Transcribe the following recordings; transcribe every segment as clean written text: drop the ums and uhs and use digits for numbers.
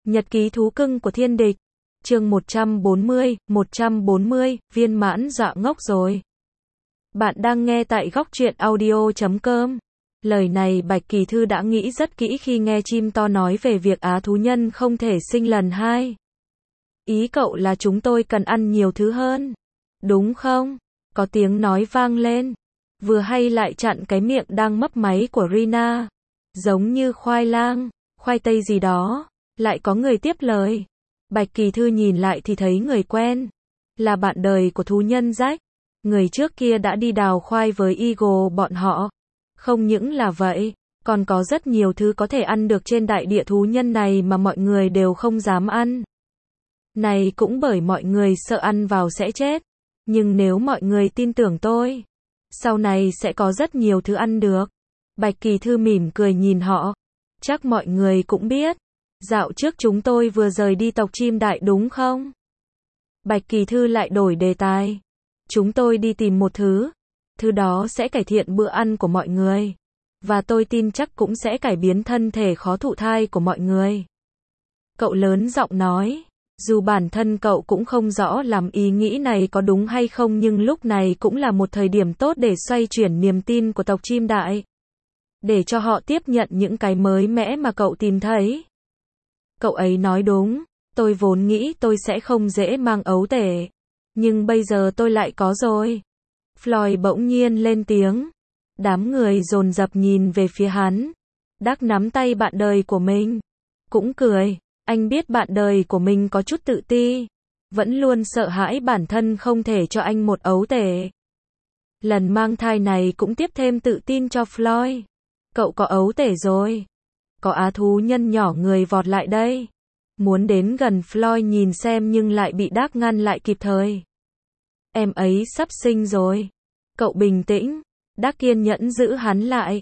Nhật ký thú cưng của thiên địch. Chương 140, viên mãn dọa ngốc rồi. Bạn đang nghe tại góc truyện audio.com. Lời này Bạch Kỳ Thư đã nghĩ rất kỹ khi nghe chim to nói về việc á thú nhân không thể sinh lần hai. Ý cậu là chúng tôi cần ăn nhiều thứ hơn, đúng không? Có tiếng nói vang lên, vừa hay lại chặn cái miệng đang mấp máy của Rina. Giống như khoai lang, khoai tây gì đó. Lại có người tiếp lời. Bạch Kỳ Thư nhìn lại thì thấy người quen. Là bạn đời của thú nhân Jack. Người trước kia đã đi đào khoai với Eagle bọn họ. Không những là vậy, còn có rất nhiều thứ có thể ăn được trên đại địa thú nhân này mà mọi người đều không dám ăn. Này cũng bởi mọi người sợ ăn vào sẽ chết. Nhưng nếu mọi người tin tưởng tôi, sau này sẽ có rất nhiều thứ ăn được. Bạch Kỳ Thư mỉm cười nhìn họ. Chắc mọi người cũng biết. Dạo trước chúng tôi vừa rời đi tộc chim đại đúng không? Bạch Kỳ Thư lại đổi đề tài. Chúng tôi đi tìm một thứ. Thứ đó sẽ cải thiện bữa ăn của mọi người. Và tôi tin chắc cũng sẽ cải biến thân thể khó thụ thai của mọi người. Cậu lớn giọng nói. Dù bản thân cậu cũng không rõ làm ý nghĩ này có đúng hay không, nhưng lúc này cũng là một thời điểm tốt để xoay chuyển niềm tin của tộc chim đại. Để cho họ tiếp nhận những cái mới mẻ mà cậu tìm thấy. Cậu ấy nói đúng, tôi vốn nghĩ tôi sẽ không dễ mang ấu tể. Nhưng bây giờ tôi lại có rồi. Floyd bỗng nhiên lên tiếng. Đám người dồn dập nhìn về phía hắn. Đắc nắm tay bạn đời của mình. Cũng cười, anh biết bạn đời của mình có chút tự ti. Vẫn luôn sợ hãi bản thân không thể cho anh một ấu tể. Lần mang thai này cũng tiếp thêm tự tin cho Floyd. Cậu có ấu tể rồi. Có á thú nhân nhỏ người vọt lại đây. Muốn đến gần Floyd nhìn xem nhưng lại bị Đắc ngăn lại kịp thời. Em ấy sắp sinh rồi. Cậu bình tĩnh. Đắc kiên nhẫn giữ hắn lại.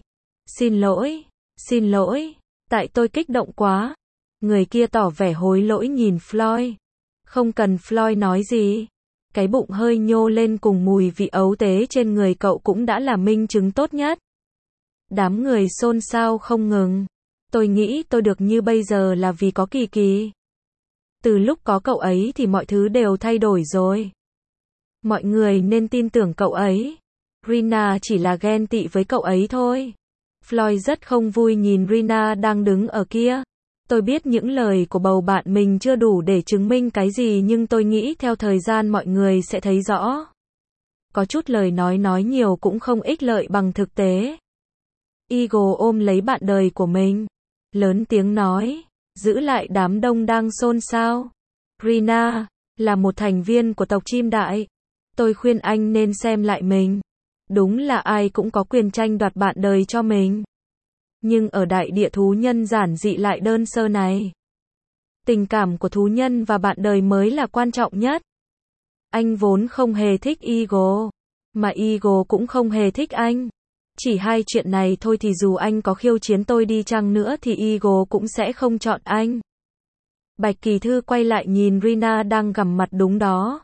Xin lỗi. Tại tôi kích động quá. Người kia tỏ vẻ hối lỗi nhìn Floyd. Không cần Floyd nói gì. Cái bụng hơi nhô lên cùng mùi vị ấu tế trên người cậu cũng đã là minh chứng tốt nhất. Đám người xôn xao không ngừng. Tôi nghĩ tôi được như bây giờ là vì có Kỳ Kỳ. Từ lúc có cậu ấy thì mọi thứ đều thay đổi rồi. Mọi người nên tin tưởng cậu ấy. Rina chỉ là ghen tị với cậu ấy thôi. Floyd rất không vui nhìn Rina đang đứng ở kia. Tôi biết những lời của bầu bạn mình chưa đủ để chứng minh cái gì, nhưng tôi nghĩ theo thời gian mọi người sẽ thấy rõ. Có chút lời nói nhiều cũng không ích lợi bằng thực tế. Eagle ôm lấy bạn đời của mình. Lớn tiếng nói, giữ lại đám đông đang xôn xao. Rina, là một thành viên của tộc chim đại. Tôi khuyên anh nên xem lại mình. Đúng là ai cũng có quyền tranh đoạt bạn đời cho mình. Nhưng ở đại địa thú nhân giản dị lại đơn sơ này. Tình cảm của thú nhân và bạn đời mới là quan trọng nhất. Anh vốn không hề thích Eagle. Mà Eagle cũng không hề thích anh. Chỉ hai chuyện này thôi thì dù anh có khiêu chiến tôi đi chăng nữa thì Eagle cũng sẽ không chọn anh. Bạch Kỳ Thư quay lại nhìn Rina đang gằm mặt đúng đó.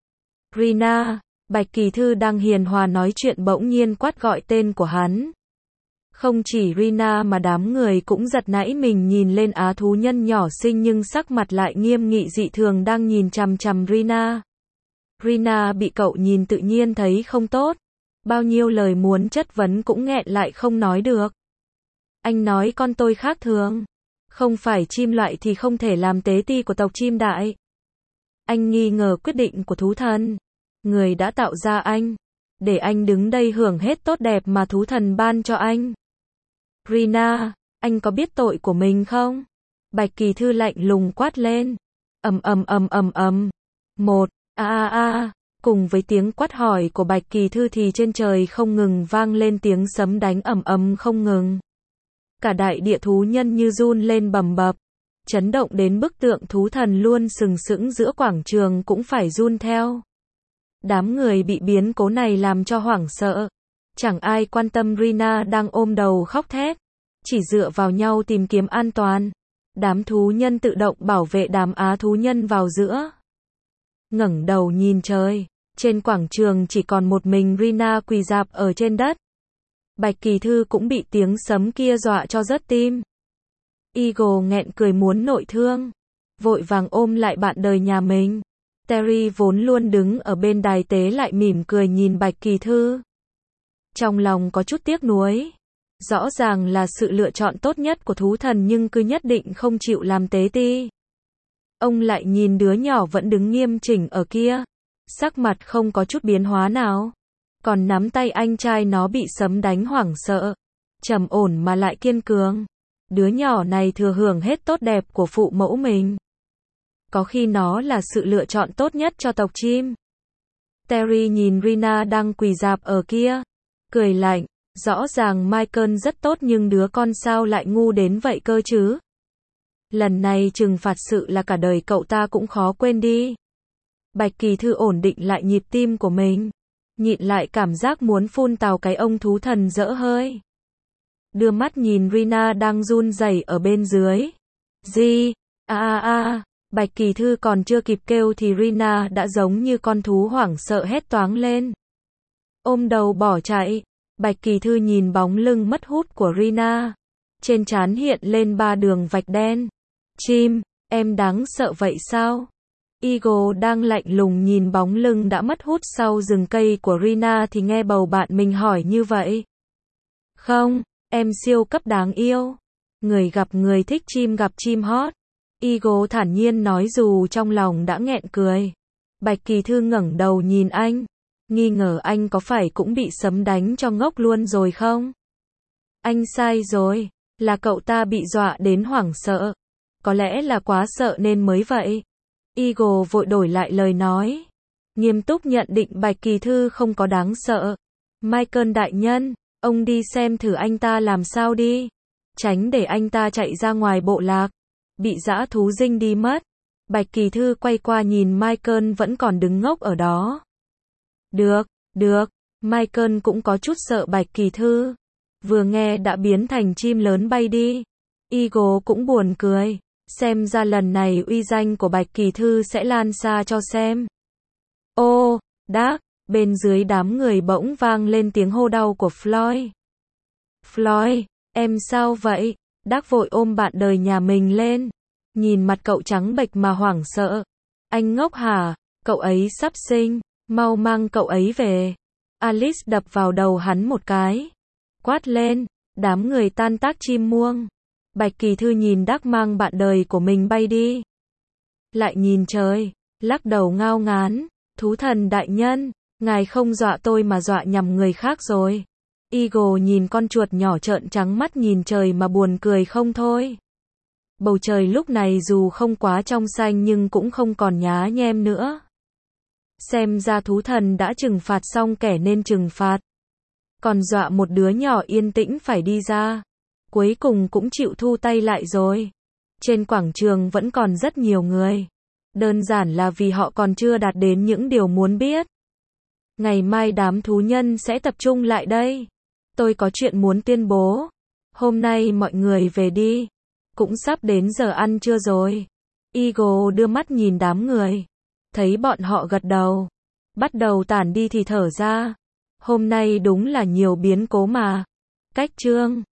Rina, Bạch Kỳ Thư đang hiền hòa nói chuyện bỗng nhiên quát gọi tên của hắn. Không chỉ Rina mà đám người cũng giật nảy mình nhìn lên á thú nhân nhỏ xinh nhưng sắc mặt lại nghiêm nghị dị thường đang nhìn chằm chằm Rina. Rina bị cậu nhìn tự nhiên thấy không tốt. Bao nhiêu lời muốn chất vấn cũng nghẹn lại không nói được. Anh nói con tôi khác thường. Không phải chim loại thì không thể làm tế ti của tộc chim đại. Anh nghi ngờ quyết định của thú thần. Người đã tạo ra anh. Để anh đứng đây hưởng hết tốt đẹp mà thú thần ban cho anh. Rina, anh có biết tội của mình không? Bạch Kỳ Thư lạnh lùng quát lên. Một, Cùng với tiếng quát hỏi của Bạch Kỳ Thư thì trên trời không ngừng vang lên tiếng sấm đánh không ngừng. Cả đại địa thú nhân như run lên bầm bập. Chấn động đến bức tượng thú thần luôn sừng sững giữa quảng trường cũng phải run theo. Đám người bị biến cố này làm cho hoảng sợ. Chẳng ai quan tâm Rina đang ôm đầu khóc thét. Chỉ dựa vào nhau tìm kiếm an toàn. Đám thú nhân tự động bảo vệ đám á thú nhân vào giữa. Ngẩng đầu nhìn trời. Trên quảng trường chỉ còn một mình Rina quỳ rạp ở trên đất. Bạch Kỳ Thư cũng bị tiếng sấm kia dọa cho rớt tim. Eagle nghẹn cười muốn nội thương. vội vàng ôm lại bạn đời nhà mình. Terry vốn luôn đứng ở bên đài tế lại mỉm cười nhìn Bạch Kỳ Thư. Trong lòng có chút tiếc nuối. Rõ ràng là sự lựa chọn tốt nhất của thú thần nhưng cứ nhất định không chịu làm tế ti. Ông lại nhìn đứa nhỏ vẫn đứng nghiêm chỉnh ở kia. Sắc mặt không có chút biến hóa nào. Còn nắm tay anh trai nó bị sấm đánh hoảng sợ. Trầm ổn mà lại kiên cường. Đứa nhỏ này thừa hưởng hết tốt đẹp của phụ mẫu mình. Có khi nó là sự lựa chọn tốt nhất cho tộc chim. Terry nhìn Rina đang quỳ rạp ở kia. Cười lạnh. Rõ ràng Michael rất tốt nhưng đứa con sao lại ngu đến vậy cơ chứ. Lần này trừng phạt sự là cả đời cậu ta cũng khó quên đi. Bạch Kỳ Thư ổn định lại nhịp tim của mình. Nhịn lại cảm giác muốn phun tào cái ông thú thần dỡ hơi. Đưa mắt nhìn Rina đang run rẩy ở bên dưới. Gì? Bạch Kỳ Thư còn chưa kịp kêu thì Rina đã giống như con thú hoảng sợ hét toáng lên. Ôm đầu bỏ chạy. Bạch Kỳ Thư nhìn bóng lưng mất hút của Rina. Trên trán hiện lên 3 đường vạch đen. Chim, em đáng sợ vậy sao? Eagle đang lạnh lùng nhìn bóng lưng đã mất hút sau rừng cây của Rina thì nghe bầu bạn mình hỏi như vậy. Không, em siêu cấp đáng yêu. Người gặp người thích chim gặp chim hót. Eagle thản nhiên nói dù trong lòng đã nghẹn cười. Bạch Kỳ Thư ngẩng đầu nhìn anh. Nghi ngờ anh có phải cũng bị sấm đánh cho ngốc luôn rồi không? Anh sai rồi, là cậu ta bị dọa đến hoảng sợ. Có lẽ là quá sợ nên mới vậy. Eagle vội đổi lại lời nói. Nghiêm túc nhận định Bạch Kỳ Thư không có đáng sợ. Michael đại nhân, ông đi xem thử anh ta làm sao đi. Tránh để anh ta chạy ra ngoài bộ lạc. Bị dã thú dinh đi mất. Bạch Kỳ Thư quay qua nhìn Michael vẫn còn đứng ngốc ở đó. Được. Michael cũng có chút sợ Bạch Kỳ Thư. Vừa nghe đã biến thành chim lớn bay đi. Eagle cũng buồn cười. Xem ra lần này uy danh của Bạch Kỳ Thư sẽ lan xa cho xem. Ô, Đác, bên dưới đám người bỗng vang lên tiếng hô đau của Floyd. Floyd, em sao vậy? Đác vội ôm bạn đời nhà mình lên. Nhìn mặt cậu trắng bệch mà hoảng sợ. Anh ngốc hả? Cậu ấy sắp sinh. Mau mang cậu ấy về. Alice đập vào đầu hắn một cái. Quát lên. Đám người tan tác chim muông. Bạch Kỳ Thư nhìn Đác mang bạn đời của mình bay đi. Lại nhìn trời. Lắc đầu ngao ngán. Thú thần đại nhân. Ngài không dọa tôi mà dọa nhầm người khác rồi. Eagle nhìn con chuột nhỏ trợn trắng mắt nhìn trời mà buồn cười không thôi. Bầu trời lúc này dù không quá trong xanh nhưng cũng không còn nhá nhem nữa. Xem ra thú thần đã trừng phạt xong kẻ nên trừng phạt. Còn dọa một đứa nhỏ yên tĩnh phải đi ra. Cuối cùng cũng chịu thu tay lại rồi. Trên quảng trường vẫn còn rất nhiều người. Đơn giản là vì họ còn chưa đạt đến những điều muốn biết. Ngày mai đám thú nhân sẽ tập trung lại đây. Tôi có chuyện muốn tuyên bố. Hôm nay mọi người về đi. Cũng sắp đến giờ ăn trưa rồi. Eagle đưa mắt nhìn đám người. Thấy bọn họ gật đầu. Bắt đầu tản đi thì thở ra. Hôm nay đúng là nhiều biến cố mà. Cách chương